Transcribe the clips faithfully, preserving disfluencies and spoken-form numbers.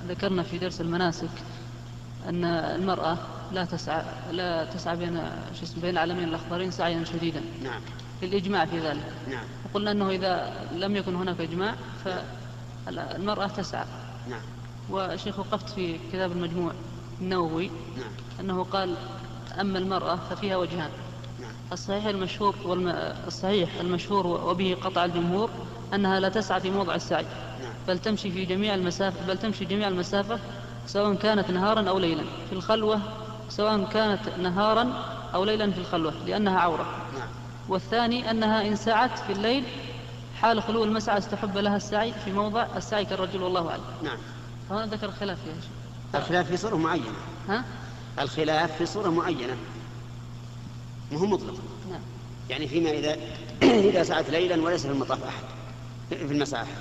ذكرنا في درس المناسك أن المرأة لا تسعى لا تسعى بين شو اسمه بين العالمين الأخضرين سعيا شديدا. نعم. للإجماع في ذلك. نعم. وقلنا أنه إذا لم يكن هناك إجماع فالمرأة تسعى. نعم. وشيخ وقفت في كتاب المجموع النووي. نعم. أنه قال أما المرأة ففيها وجهان. نعم. الصحيح المشهور والم... الصحيح المشهور وبه قطع الجمهور أنها لا تسعى في موضع السعي. نعم. بل تمشي في جميع المسافة بل تمشي جميع المسافة سواء كانت نهارا أو ليلا في الخلوة سواء كانت نهارا أو ليلا في الخلوة لأنها عورة. نعم. والثاني أنها إن سعت في الليل حال خلو المسعى استحب لها السعي في موضع السعي كالرجل والله أعلم. نعم. فهنا ذكر الخلاف يا شيخ. الخلاف في صورة معينة. ها؟ الخلاف في صورة معينة مهم مطلق. نعم. يعني فيما إذا إذا سعت ليلا وليس في المطاف أحد في المساء أحد.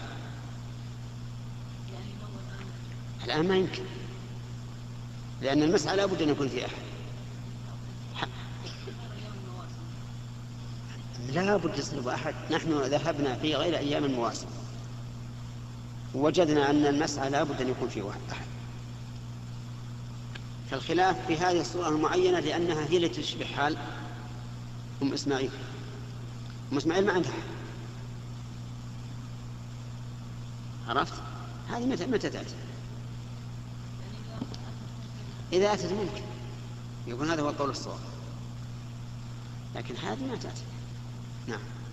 الآن ما يمكن لأن المسعى لا بد أن يكون فيه أحد. لا بد يصرف أحد. نحن ذهبنا في غير أيام المواسم ووجدنا أن المسعى لا بد أن يكون فيه أحد. فالخلاف في هذه الصورة المعينة لأنها هي التي تشبه حال أم إسماعيل. أم إسماعيل ما عندها أحد. عرفت؟ هذه متى متى تأتي؟ إذا أتت ممكن يكون هذا هو القول الصواب لكن هذه ما تأتي. نعم.